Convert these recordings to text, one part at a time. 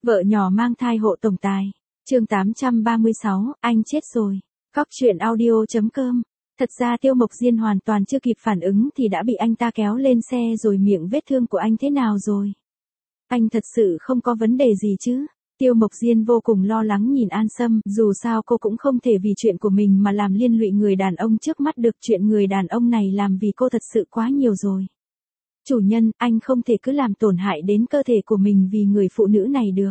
Vợ nhỏ mang thai hộ tổng tài. Chương 836, anh chết rồi. Cóc truyện audio.com. Thật ra Tiêu Mộc Diên hoàn toàn chưa kịp phản ứng thì đã bị anh ta kéo lên xe rồi, miệng vết thương của anh thế nào rồi? Anh thật sự không có vấn đề gì chứ? Tiêu Mộc Diên vô cùng lo lắng nhìn An Sâm, dù sao cô cũng không thể vì chuyện của mình mà làm liên lụy người đàn ông trước mắt được, chuyện người đàn ông này làm vì cô thật sự quá nhiều rồi. Chủ nhân, anh không thể cứ làm tổn hại đến cơ thể của mình vì người phụ nữ này được.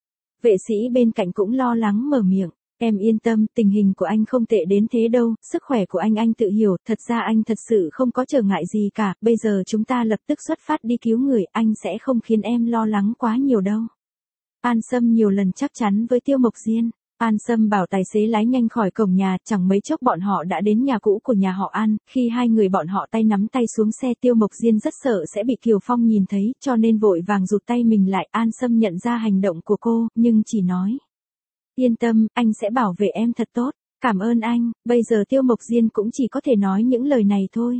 Vệ sĩ bên cạnh cũng lo lắng mở miệng. Em yên tâm, tình hình của anh không tệ đến thế đâu, sức khỏe của anh tự hiểu, thật ra anh thật sự không có trở ngại gì cả, bây giờ chúng ta lập tức xuất phát đi cứu người, anh sẽ không khiến em lo lắng quá nhiều đâu. An Sâm nhiều lần chắc chắn với Tiêu Mộc Diên. An Sâm bảo tài xế lái nhanh khỏi cổng nhà, chẳng mấy chốc bọn họ đã đến nhà cũ của nhà họ An, khi hai người bọn họ tay nắm tay xuống xe, Tiêu Mộc Diên rất sợ sẽ bị Kiều Phong nhìn thấy, cho nên vội vàng rụt tay mình lại. An Sâm nhận ra hành động của cô, nhưng chỉ nói. Yên tâm, anh sẽ bảo vệ em thật tốt, cảm ơn anh. Bây giờ Tiêu Mộc Diên cũng chỉ có thể nói những lời này thôi.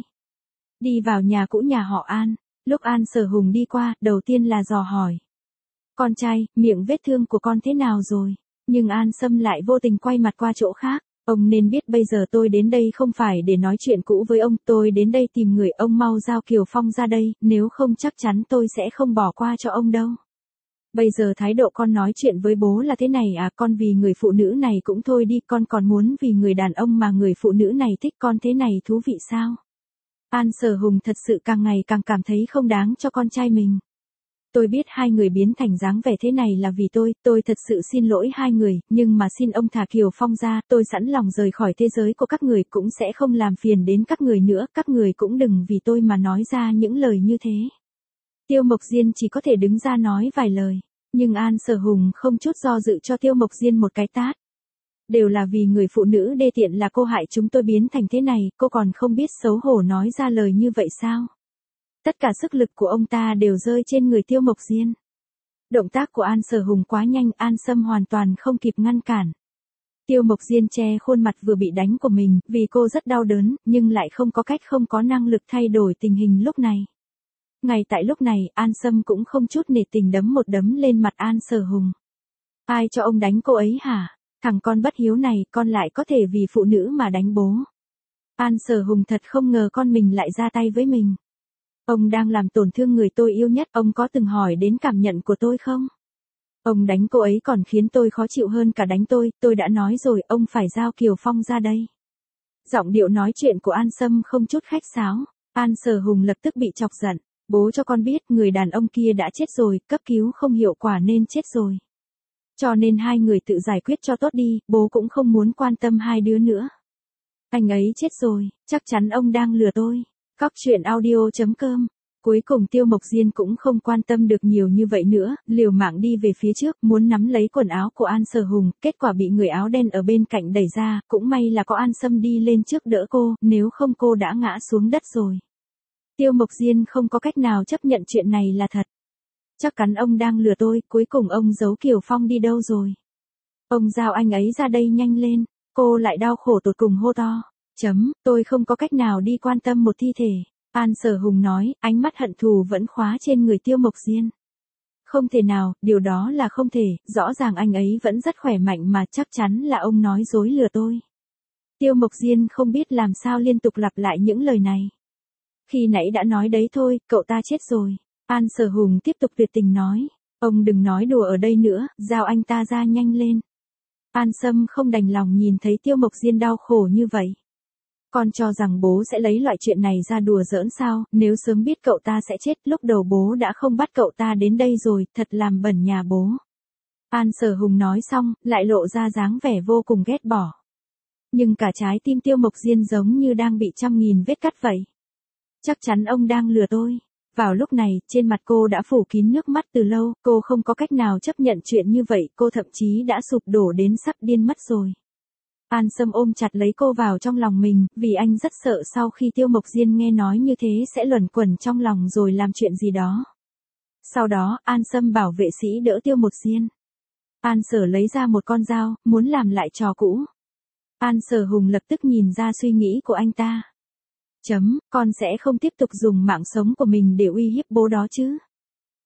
Đi vào nhà cũ nhà họ An, lúc An Sở Hùng đi qua, đầu tiên là dò hỏi. Con trai, miệng vết thương của con thế nào rồi? Nhưng An Sâm lại vô tình quay mặt qua chỗ khác. Ông nên biết bây giờ tôi đến đây không phải để nói chuyện cũ với ông, tôi đến đây tìm người, ông mau giao Kiều Phong ra đây, nếu không chắc chắn tôi sẽ không bỏ qua cho ông đâu. Bây giờ thái độ con nói chuyện với bố là thế này à? Con vì người phụ nữ này cũng thôi đi, con còn muốn vì người đàn ông mà người phụ nữ này thích, con thế này thú vị sao? An Sở Hùng thật sự càng ngày càng cảm thấy không đáng cho con trai mình. Tôi biết hai người biến thành dáng vẻ thế này là vì tôi thật sự xin lỗi hai người, nhưng mà xin ông thả Kiều Phong ra, tôi sẵn lòng rời khỏi thế giới của các người, cũng sẽ không làm phiền đến các người nữa, các người cũng đừng vì tôi mà nói ra những lời như thế. Tiêu Mộc Diên chỉ có thể đứng ra nói vài lời, nhưng An Sở Hùng không chút do dự cho Tiêu Mộc Diên một cái tát. Đều là vì người phụ nữ đê tiện là cô hại chúng tôi biến thành thế này, cô còn không biết xấu hổ nói ra lời như vậy sao? Tất cả sức lực của ông ta đều rơi trên người Tiêu Mộc Diên. Động tác của An Sở Hùng quá nhanh, An Sâm hoàn toàn không kịp ngăn cản. Tiêu Mộc Diên che khuôn mặt vừa bị đánh của mình, vì cô rất đau đớn, nhưng lại không có cách, không có năng lực thay đổi tình hình lúc này. Ngay tại lúc này, An Sâm cũng không chút nể tình đấm một đấm lên mặt An Sở Hùng. Ai cho ông đánh cô ấy hả? Thằng con bất hiếu này, con lại có thể vì phụ nữ mà đánh bố. An Sở Hùng thật không ngờ con mình lại ra tay với mình. Ông đang làm tổn thương người tôi yêu nhất, ông có từng hỏi đến cảm nhận của tôi không? Ông đánh cô ấy còn khiến tôi khó chịu hơn cả đánh tôi đã nói rồi, ông phải giao Kiều Phong ra đây. Giọng điệu nói chuyện của An Sâm không chút khách sáo, An Sở Hùng lập tức bị chọc giận. Bố cho con biết người đàn ông kia đã chết rồi, cấp cứu không hiệu quả nên chết rồi. Cho nên hai người tự giải quyết cho tốt đi, bố cũng không muốn quan tâm hai đứa nữa. Anh ấy chết rồi, chắc chắn ông đang lừa tôi. Cóc truyện audio.com. Cuối cùng Tiêu Mộc Diên cũng không quan tâm được nhiều như vậy nữa, liều mạng đi về phía trước, muốn nắm lấy quần áo của An Sở Hùng, kết quả bị người áo đen ở bên cạnh đẩy ra, cũng may là có An Sâm đi lên trước đỡ cô, nếu không cô đã ngã xuống đất rồi. Tiêu Mộc Diên không có cách nào chấp nhận chuyện này là thật. Chắc chắn ông đang lừa tôi, cuối cùng ông giấu Kiều Phong đi đâu rồi? Ông giao anh ấy ra đây nhanh lên, cô lại đau khổ tột cùng hô to. Tôi không có cách nào đi quan tâm một thi thể. An Sở Hùng nói, ánh mắt hận thù vẫn khóa trên người Tiêu Mộc Diên. Không thể nào, điều đó là không thể, rõ ràng anh ấy vẫn rất khỏe mạnh mà, chắc chắn là ông nói dối lừa tôi. Tiêu Mộc Diên không biết làm sao liên tục lặp lại những lời này. Khi nãy đã nói đấy thôi, cậu ta chết rồi. An Sở Hùng tiếp tục tuyệt tình nói, ông đừng nói đùa ở đây nữa, giao anh ta ra nhanh lên. An Sâm không đành lòng nhìn thấy Tiêu Mộc Diên đau khổ như vậy. Con cho rằng bố sẽ lấy loại chuyện này ra đùa giỡn sao, nếu sớm biết cậu ta sẽ chết, lúc đầu bố đã không bắt cậu ta đến đây rồi, thật làm bẩn nhà bố. An Sở Hùng nói xong, lại lộ ra dáng vẻ vô cùng ghét bỏ. Nhưng cả trái tim Tiêu Mộc Diên giống như đang bị trăm nghìn vết cắt vậy. Chắc chắn ông đang lừa tôi. Vào lúc này, trên mặt cô đã phủ kín nước mắt từ lâu, cô không có cách nào chấp nhận chuyện như vậy, cô thậm chí đã sụp đổ đến sắp điên mất rồi. An Sâm ôm chặt lấy cô vào trong lòng mình, vì anh rất sợ sau khi Tiêu Mộc Diên nghe nói như thế sẽ luẩn quẩn trong lòng rồi làm chuyện gì đó. Sau đó, An Sâm bảo vệ sĩ đỡ Tiêu Mộc Diên. An Sở lấy ra một con dao, muốn làm lại trò cũ. An Sở Hùng lập tức nhìn ra suy nghĩ của anh ta. Con sẽ không tiếp tục dùng mạng sống của mình để uy hiếp bố đó chứ.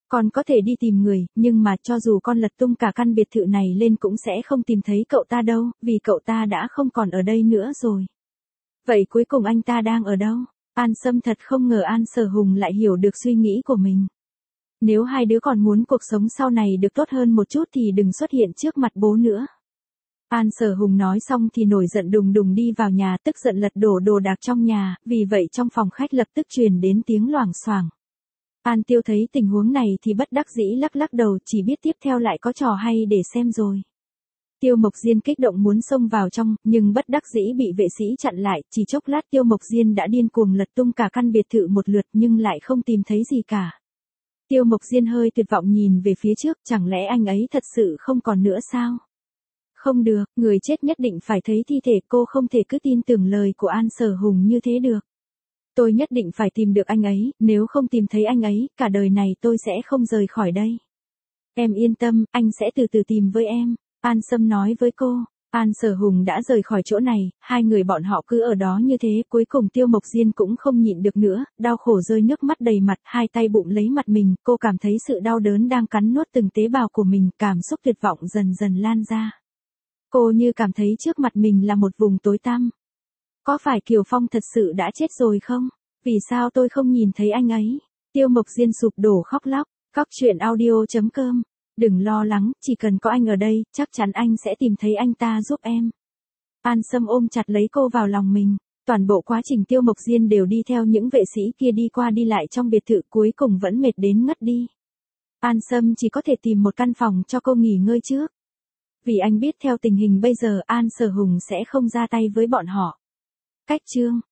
Con có thể đi tìm người, nhưng mà cho dù con lật tung cả căn biệt thự này lên cũng sẽ không tìm thấy cậu ta đâu, vì cậu ta đã không còn ở đây nữa rồi. Vậy cuối cùng anh ta đang ở đâu? An Sâm thật không ngờ An Sở Hùng lại hiểu được suy nghĩ của mình. Nếu hai đứa còn muốn cuộc sống sau này được tốt hơn một chút thì đừng xuất hiện trước mặt bố nữa. An Sở Hùng nói xong thì nổi giận đùng đùng đi vào nhà, tức giận lật đổ đồ đạc trong nhà, vì vậy trong phòng khách lập tức truyền đến tiếng loảng xoảng. An Tiêu thấy tình huống này thì bất đắc dĩ lắc lắc đầu, chỉ biết tiếp theo lại có trò hay để xem rồi. Tiêu Mộc Diên kích động muốn xông vào trong, nhưng bất đắc dĩ bị vệ sĩ chặn lại, chỉ chốc lát Tiêu Mộc Diên đã điên cuồng lật tung cả căn biệt thự một lượt nhưng lại không tìm thấy gì cả. Tiêu Mộc Diên hơi tuyệt vọng nhìn về phía trước, chẳng lẽ anh ấy thật sự không còn nữa sao? Không được, người chết nhất định phải thấy thi thể, cô không thể cứ tin tưởng lời của An Sở Hùng như thế được. Tôi nhất định phải tìm được anh ấy, nếu không tìm thấy anh ấy, cả đời này tôi sẽ không rời khỏi đây. Em yên tâm, anh sẽ từ từ tìm với em, An Sâm nói với cô. An Sở Hùng đã rời khỏi chỗ này, hai người bọn họ cứ ở đó như thế, cuối cùng Tiêu Mộc Diên cũng không nhịn được nữa, đau khổ rơi nước mắt đầy mặt, hai tay bụng lấy mặt mình, cô cảm thấy sự đau đớn đang cắn nuốt từng tế bào của mình, cảm xúc tuyệt vọng dần dần lan ra. Cô như cảm thấy trước mặt mình là một vùng tối tăm. Có phải Kiều Phong thật sự đã chết rồi không? Vì sao tôi không nhìn thấy anh ấy? Tiêu Mộc Diên sụp đổ khóc lóc. Cóc truyện audio.com. Đừng lo lắng, chỉ cần có anh ở đây, chắc chắn anh sẽ tìm thấy anh ta giúp em. An Sâm ôm chặt lấy cô vào lòng mình. Toàn bộ quá trình Tiêu Mộc Diên đều đi theo những vệ sĩ kia đi qua đi lại trong biệt thự, cuối cùng vẫn mệt đến ngất đi. An Sâm chỉ có thể tìm một căn phòng cho cô nghỉ ngơi trước. Vì anh biết theo tình hình bây giờ An Sở Hùng sẽ không ra tay với bọn họ. Cách chương